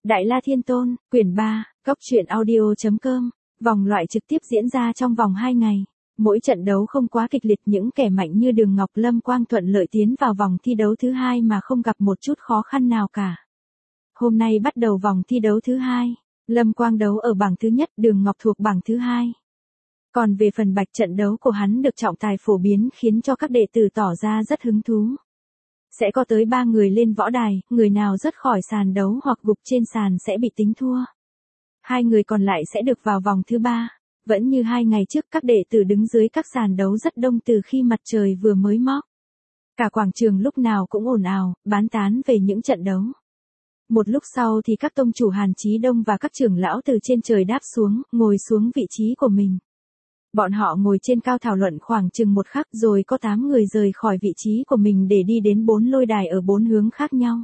Đại La Thiên Tôn, quyển 3, goctruyện audio.com, vòng loại trực tiếp diễn ra trong vòng 2 ngày. Mỗi trận đấu không quá kịch liệt, những kẻ mạnh như Đường Ngọc, Lâm Quang thuận lợi tiến vào vòng thi đấu thứ 2 mà không gặp một chút khó khăn nào cả. Hôm nay bắt đầu vòng thi đấu thứ 2, Lâm Quang đấu ở bảng thứ nhất, Đường Ngọc thuộc bảng thứ 2. Còn về phần Bạch, trận đấu của hắn được trọng tài phổ biến khiến cho các đệ tử tỏ ra rất hứng thú. Sẽ có tới 3 người lên võ đài, người nào rớt khỏi sàn đấu hoặc gục trên sàn sẽ bị tính thua. 2 người còn lại sẽ được vào vòng thứ 3. Vẫn như 2 ngày trước, các đệ tử đứng dưới các sàn đấu rất đông từ khi mặt trời vừa mới mọc. Cả quảng trường lúc nào cũng ồn ào, bán tán về những trận đấu. Một lúc sau thì các tông chủ Hàn Chí Đông và các trưởng lão từ trên trời đáp xuống, ngồi xuống vị trí của mình. Bọn họ ngồi trên cao thảo luận khoảng chừng một khắc, rồi có 8 người rời khỏi vị trí của mình để đi đến 4 lôi đài ở 4 hướng khác nhau.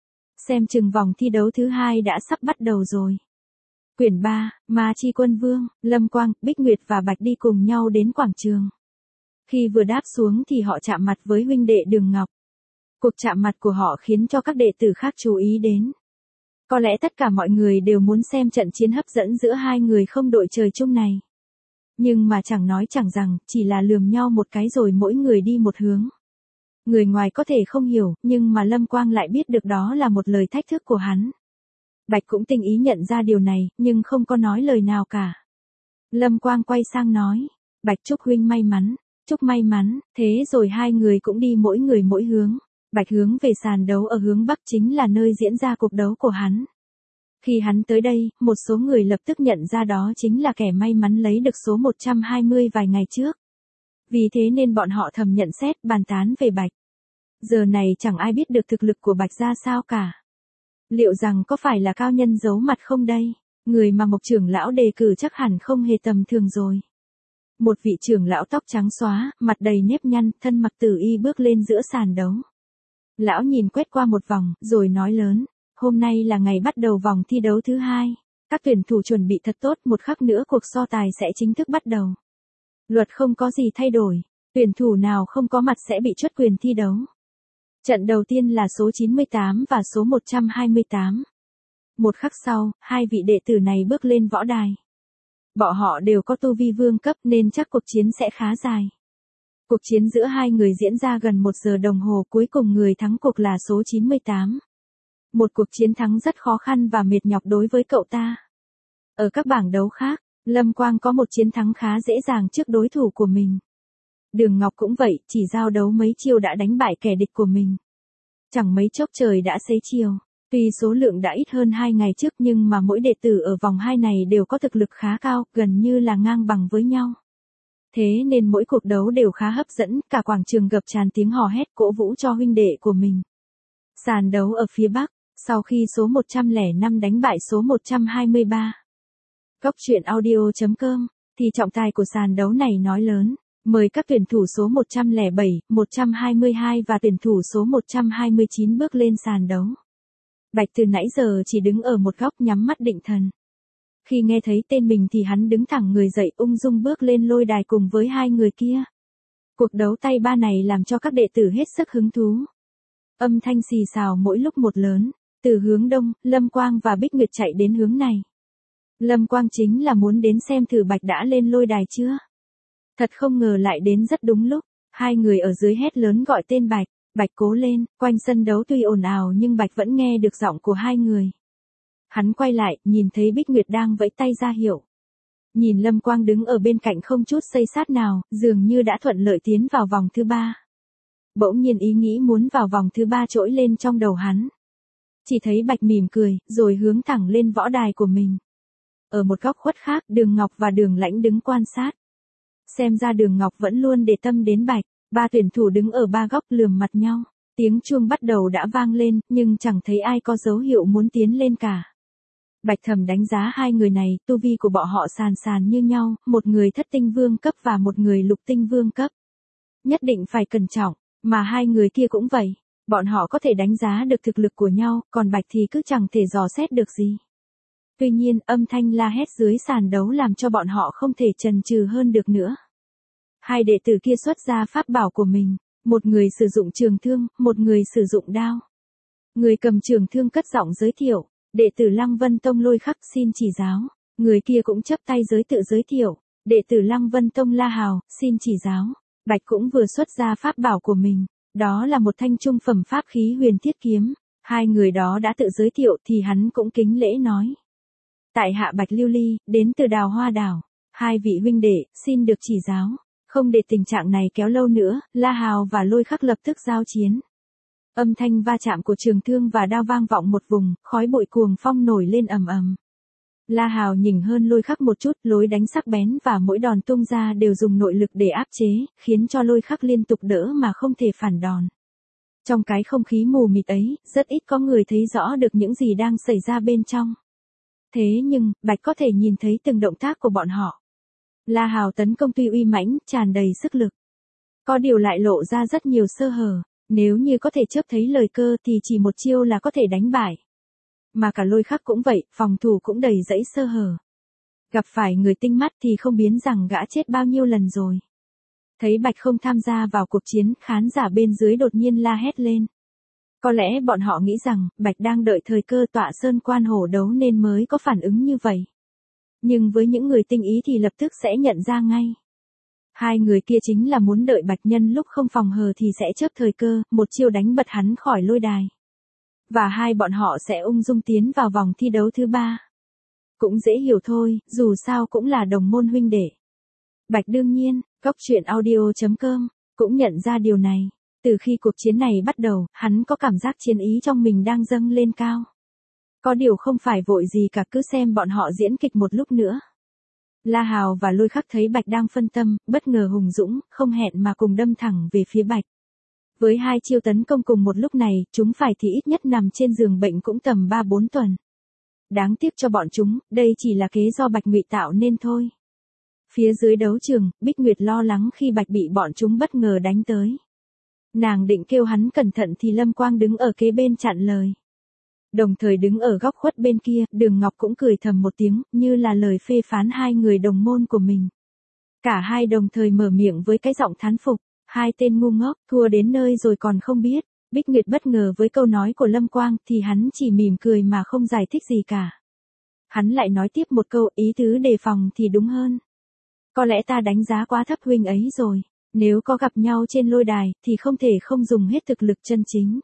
Xem chừng vòng thi đấu thứ 2 đã sắp bắt đầu rồi. Quyển 3, Ma Chi Quân Vương, Lâm Quang, Bích Nguyệt và Bạch đi cùng nhau đến quảng trường. Khi vừa đáp xuống thì họ chạm mặt với huynh đệ Đường Ngọc. Cuộc chạm mặt của họ khiến cho các đệ tử khác chú ý đến. Có lẽ tất cả mọi người đều muốn xem trận chiến hấp dẫn giữa 2 người không đội trời chung này. Nhưng mà chẳng nói chẳng rằng, chỉ là lườm nhau một cái rồi mỗi người đi một hướng. Người ngoài có thể không hiểu, nhưng mà Lâm Quang lại biết được đó là một lời thách thức của hắn. Bạch cũng tinh ý nhận ra điều này, nhưng không có nói lời nào cả. Lâm Quang quay sang nói, Bạch chúc huynh may mắn, chúc may mắn, thế rồi 2 người cũng đi mỗi người mỗi hướng. Bạch hướng về sàn đấu ở hướng Bắc, chính là nơi diễn ra cuộc đấu của hắn. Khi hắn tới đây, một số người lập tức nhận ra đó chính là kẻ may mắn lấy được số 120 vài ngày trước. Vì thế nên bọn họ thầm nhận xét, bàn tán về Bạch. Giờ này chẳng ai biết được thực lực của Bạch ra sao cả. Liệu rằng có phải là cao nhân giấu mặt không đây? Người mà Mộc trưởng lão đề cử chắc hẳn không hề tầm thường rồi. Một vị trưởng lão tóc trắng xóa, mặt đầy nếp nhăn, thân mặc tử y bước lên giữa sàn đấu. Lão nhìn quét qua một vòng, rồi nói lớn. Hôm nay là ngày bắt đầu vòng thi đấu thứ 2. Các tuyển thủ chuẩn bị thật tốt, một khắc nữa cuộc so tài sẽ chính thức bắt đầu. Luật không có gì thay đổi. Tuyển thủ nào không có mặt sẽ bị truất quyền thi đấu. Trận đầu tiên là số 98 và số 128. Một khắc sau, 2 vị đệ tử này bước lên võ đài. Bọn họ đều có tu vi vương cấp nên chắc cuộc chiến sẽ khá dài. Cuộc chiến giữa 2 người diễn ra gần 1 giờ đồng hồ, cuối cùng người thắng cuộc là số 98. Một cuộc chiến thắng rất khó khăn và mệt nhọc đối với cậu ta. Ở các bảng đấu khác, Lâm Quang có một chiến thắng khá dễ dàng trước đối thủ của mình. Đường Ngọc cũng vậy, chỉ giao đấu mấy chiêu đã đánh bại kẻ địch của mình. Chẳng mấy chốc trời đã xế chiều. Tuy số lượng đã ít hơn 2 ngày trước nhưng mà mỗi đệ tử ở vòng 2 này đều có thực lực khá cao, gần như là ngang bằng với nhau. Thế nên mỗi cuộc đấu đều khá hấp dẫn, cả quảng trường ngập tràn tiếng hò hét cổ vũ cho huynh đệ của mình. Sàn đấu ở phía Bắc, sau khi số 105 đánh bại số 123. Goctruyện audio.com, thì trọng tài của sàn đấu này nói lớn, mời các tuyển thủ số 107, 122 và tuyển thủ số 129 bước lên sàn đấu. Bạch từ nãy giờ chỉ đứng ở một góc nhắm mắt định thần. Khi nghe thấy tên mình thì hắn đứng thẳng người dậy, ung dung bước lên lôi đài cùng với 2 người kia. Cuộc đấu tay ba này làm cho các đệ tử hết sức hứng thú. Âm thanh xì xào mỗi lúc một lớn. Từ hướng đông, Lâm Quang và Bích Nguyệt chạy đến hướng này. Lâm Quang chính là muốn đến xem thử Bạch đã lên lôi đài chưa. Thật không ngờ lại đến rất đúng lúc. 2 người ở dưới hét lớn gọi tên Bạch. Bạch cố lên, quanh sân đấu tuy ồn ào nhưng Bạch vẫn nghe được giọng của 2 người. Hắn quay lại, nhìn thấy Bích Nguyệt đang vẫy tay ra hiệu. Nhìn Lâm Quang đứng ở bên cạnh không chút xây sát nào, dường như đã thuận lợi tiến vào vòng thứ 3. Bỗng nhiên ý nghĩ muốn vào vòng thứ 3 trỗi lên trong đầu hắn. Chỉ thấy Bạch mỉm cười, rồi hướng thẳng lên võ đài của mình. Ở một góc khuất khác, Đường Ngọc và Đường Lãnh đứng quan sát. Xem ra Đường Ngọc vẫn luôn để tâm đến Bạch. 3 tuyển thủ đứng ở 3 góc lườm mặt nhau. Tiếng chuông bắt đầu đã vang lên, nhưng chẳng thấy ai có dấu hiệu muốn tiến lên cả. Bạch thầm đánh giá 2 người này, tu vi của bọn họ sàn sàn như nhau, một người thất tinh vương cấp và một người lục tinh vương cấp. Nhất định phải cẩn trọng, mà 2 người kia cũng vậy. Bọn họ có thể đánh giá được thực lực của nhau, còn Bạch thì cứ chẳng thể dò xét được gì. Tuy nhiên, âm thanh la hét dưới sàn đấu làm cho bọn họ không thể chần chừ hơn được nữa. 2 đệ tử kia xuất ra pháp bảo của mình, một người sử dụng trường thương, một người sử dụng đao. Người cầm trường thương cất giọng giới thiệu, Đệ tử Lăng Vân Tông Lôi Khắc xin chỉ giáo. Người kia cũng chắp tay tự giới thiệu. Đệ tử Lăng Vân Tông La Hào, xin chỉ giáo. Bạch cũng vừa xuất ra pháp bảo của mình. Đó là một thanh trung phẩm pháp khí huyền thiết kiếm. Hai người đó đã tự giới thiệu thì hắn cũng kính lễ nói. Tại hạ Bạch Lưu Ly, đến từ Đào Hoa Đảo. Hai vị huynh đệ, xin được chỉ giáo. Không để tình trạng này kéo lâu nữa, La Hào và Lôi Khắc lập tức giao chiến. Âm thanh va chạm của trường thương và đao vang vọng một vùng, khói bụi cuồng phong nổi lên ầm ầm. La Hào nhỉnh hơn Lôi Khắc một chút, lối đánh sắc bén và mỗi đòn tung ra đều dùng nội lực để áp chế, khiến cho Lôi Khắc liên tục đỡ mà không thể phản đòn. Trong cái không khí mù mịt ấy, rất ít có người thấy rõ được những gì đang xảy ra bên trong. Thế nhưng, Bạch có thể nhìn thấy từng động tác của bọn họ. La Hào tấn công tuy uy mãnh, tràn đầy sức lực. Có điều lại lộ ra rất nhiều sơ hở, nếu như có thể chớp thấy lời cơ thì chỉ một chiêu là có thể đánh bại. Mà cả Lôi Khắc cũng vậy, phòng thủ cũng đầy rẫy sơ hở. Gặp phải người tinh mắt thì không biến rằng gã chết bao nhiêu lần rồi. Thấy Bạch không tham gia vào cuộc chiến, khán giả bên dưới đột nhiên la hét lên. Có lẽ bọn họ nghĩ rằng, Bạch đang đợi thời cơ tọa sơn quan hổ đấu nên mới có phản ứng như vậy. Nhưng với những người tinh ý thì lập tức sẽ nhận ra ngay. Hai người kia chính là muốn đợi Bạch nhân lúc không phòng hờ thì sẽ chớp thời cơ, một chiêu đánh bật hắn khỏi lôi đài. Và hai bọn họ sẽ ung dung tiến vào vòng thi đấu thứ 3. Cũng dễ hiểu thôi, dù sao cũng là đồng môn huynh đệ. Bạch đương nhiên, Goctruyện.audio.com cũng nhận ra điều này. Từ khi cuộc chiến này bắt đầu, hắn có cảm giác chiến ý trong mình đang dâng lên cao. Có điều không phải vội gì cả, cứ xem bọn họ diễn kịch một lúc nữa. La Hào và Lôi Khắc thấy Bạch đang phân tâm, bất ngờ hùng dũng, không hẹn mà cùng đâm thẳng về phía Bạch. Với hai chiêu tấn công cùng một lúc này, chúng phải thì ít nhất nằm trên giường bệnh cũng tầm 3-4 tuần. Đáng tiếc cho bọn chúng, đây chỉ là kế do Bạch ngụy tạo nên thôi. Phía dưới đấu trường, Bích Nguyệt lo lắng khi Bạch bị bọn chúng bất ngờ đánh tới. Nàng định kêu hắn cẩn thận thì Lâm Quang đứng ở kế bên chặn lời. Đồng thời đứng ở góc khuất bên kia, Đường Ngọc cũng cười thầm một tiếng, như là lời phê phán hai người đồng môn của mình. Cả hai đồng thời mở miệng với cái giọng thán phục, hai tên ngu ngốc, thua đến nơi rồi còn không biết. Bích Nguyệt bất ngờ với câu nói của Lâm Quang thì hắn chỉ mỉm cười mà không giải thích gì cả. Hắn lại nói tiếp một câu, ý tứ đề phòng thì đúng hơn. Có lẽ ta đánh giá quá thấp huynh ấy rồi. Nếu có gặp nhau trên lôi đài, thì không thể không dùng hết thực lực chân chính.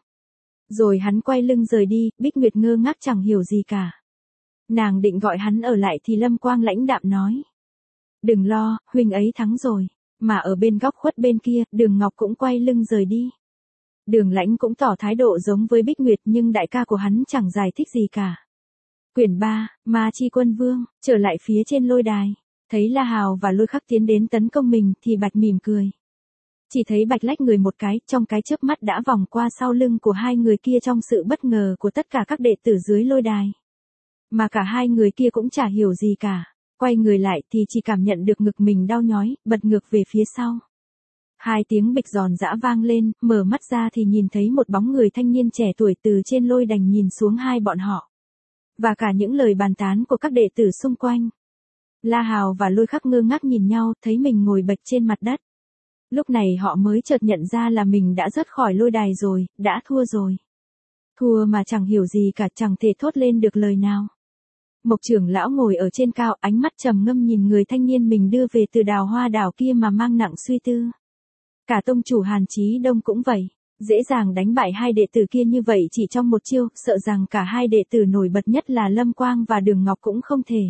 Rồi hắn quay lưng rời đi, Bích Nguyệt ngơ ngác chẳng hiểu gì cả. Nàng định gọi hắn ở lại thì Lâm Quang lãnh đạm nói. Đừng lo, huynh ấy thắng rồi. Mà ở bên góc khuất bên kia, Đường Ngọc cũng quay lưng rời đi. Đường Lãnh cũng tỏ thái độ giống với Bích Nguyệt nhưng đại ca của hắn chẳng giải thích gì cả. Quyển 3, Ma Chi Quân Vương, trở lại phía trên lôi đài. Thấy La Hào và Lôi Khắc tiến đến tấn công mình thì Bạch mỉm cười. Chỉ thấy Bạch lách người một cái, trong cái chớp mắt đã vòng qua sau lưng của hai người kia trong sự bất ngờ của tất cả các đệ tử dưới lôi đài. Mà cả hai người kia cũng chả hiểu gì cả, quay người lại thì chỉ cảm nhận được ngực mình đau nhói, bật ngược về phía sau. Hai tiếng bịch giòn giã vang lên, mở mắt ra thì nhìn thấy một bóng người thanh niên trẻ tuổi từ trên lôi đành nhìn xuống hai bọn họ. Và cả những lời bàn tán của các đệ tử xung quanh. La Hào và Lôi Khắc ngơ ngác nhìn nhau, thấy mình ngồi bệt trên mặt đất. Lúc này họ mới chợt nhận ra là mình đã rớt khỏi lôi đài rồi, đã thua rồi. Thua mà chẳng hiểu gì cả, chẳng thể thốt lên được lời nào. Mộc trưởng lão ngồi ở trên cao, ánh mắt trầm ngâm nhìn người thanh niên mình đưa về từ Đào Hoa Đảo kia mà mang nặng suy tư. Cả tông chủ Hàn Chí Đông cũng vậy, dễ dàng đánh bại hai đệ tử kia như vậy chỉ trong một chiêu, sợ rằng cả hai đệ tử nổi bật nhất là Lâm Quang và Đường Ngọc cũng không thể.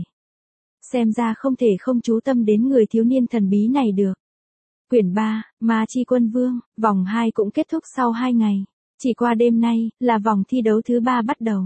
Xem ra không thể không chú tâm đến người thiếu niên thần bí này được. Quyển 3, Ma Chi Quân Vương, vòng 2 cũng kết thúc sau 2 ngày. Chỉ qua đêm nay, là vòng thi đấu thứ 3 bắt đầu.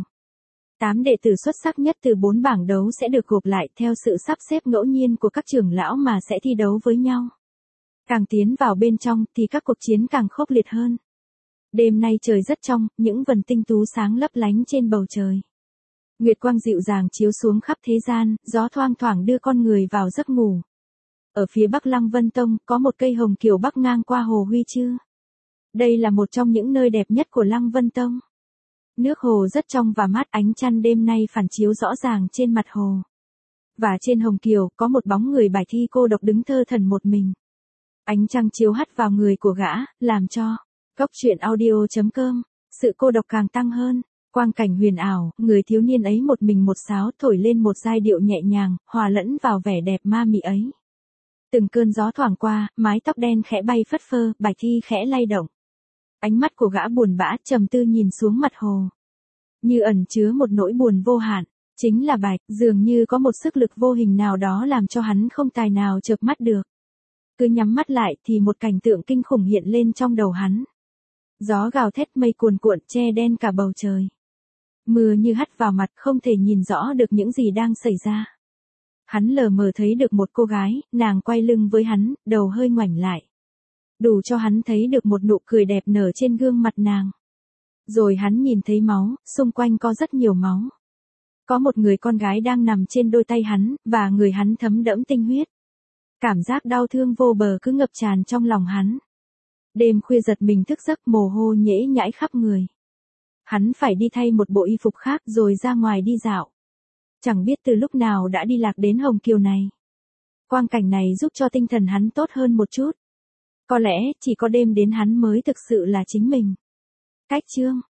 8 đệ tử xuất sắc nhất từ 4 bảng đấu sẽ được gộp lại theo sự sắp xếp ngẫu nhiên của các trưởng lão mà sẽ thi đấu với nhau. Càng tiến vào bên trong thì các cuộc chiến càng khốc liệt hơn. Đêm nay trời rất trong, những vần tinh tú sáng lấp lánh trên bầu trời. Nguyệt quang dịu dàng chiếu xuống khắp thế gian, gió thoang thoảng đưa con người vào giấc ngủ. Ở phía bắc Lăng Vân Tông, có một cây hồng kiều bắc ngang qua hồ Huy Chư. Đây là một trong những nơi đẹp nhất của Lăng Vân Tông. Nước hồ rất trong và mát, ánh trăng đêm nay phản chiếu rõ ràng trên mặt hồ. Và trên hồng kiều, có một bóng người bài thi cô độc đứng thơ thẩn một mình. Ánh trăng chiếu hắt vào người của gã, làm cho Goctruyện.audio.com sự cô độc càng tăng hơn. Quang cảnh huyền ảo, người thiếu niên ấy một mình một sáo thổi lên một giai điệu nhẹ nhàng, hòa lẫn vào vẻ đẹp ma mị ấy. Từng cơn gió thoảng qua, mái tóc đen khẽ bay phất phơ, Bạch Thi khẽ lay động. Ánh mắt của gã buồn bã trầm tư nhìn xuống mặt hồ. Như ẩn chứa một nỗi buồn vô hạn, chính là Bạch, dường như có một sức lực vô hình nào đó làm cho hắn không tài nào chợp mắt được. Cứ nhắm mắt lại thì một cảnh tượng kinh khủng hiện lên trong đầu hắn. Gió gào thét mây cuồn cuộn che đen cả bầu trời. Mưa như hắt vào mặt không thể nhìn rõ được những gì đang xảy ra. Hắn lờ mờ thấy được một cô gái, nàng quay lưng với hắn, đầu hơi ngoảnh lại. Đủ cho hắn thấy được một nụ cười đẹp nở trên gương mặt nàng. Rồi hắn nhìn thấy máu, xung quanh có rất nhiều máu. Có một người con gái đang nằm trên đôi tay hắn, và người hắn thấm đẫm tinh huyết. Cảm giác đau thương vô bờ cứ ngập tràn trong lòng hắn. Đêm khuya giật mình thức giấc mồ hôi nhễ nhãi khắp người. Hắn phải đi thay một bộ y phục khác rồi ra ngoài đi dạo. Chẳng biết từ lúc nào đã đi lạc đến Hồng Kiều này. Quang cảnh này giúp cho tinh thần hắn tốt hơn một chút. Có lẽ chỉ có đêm đến hắn mới thực sự là chính mình. Cách chương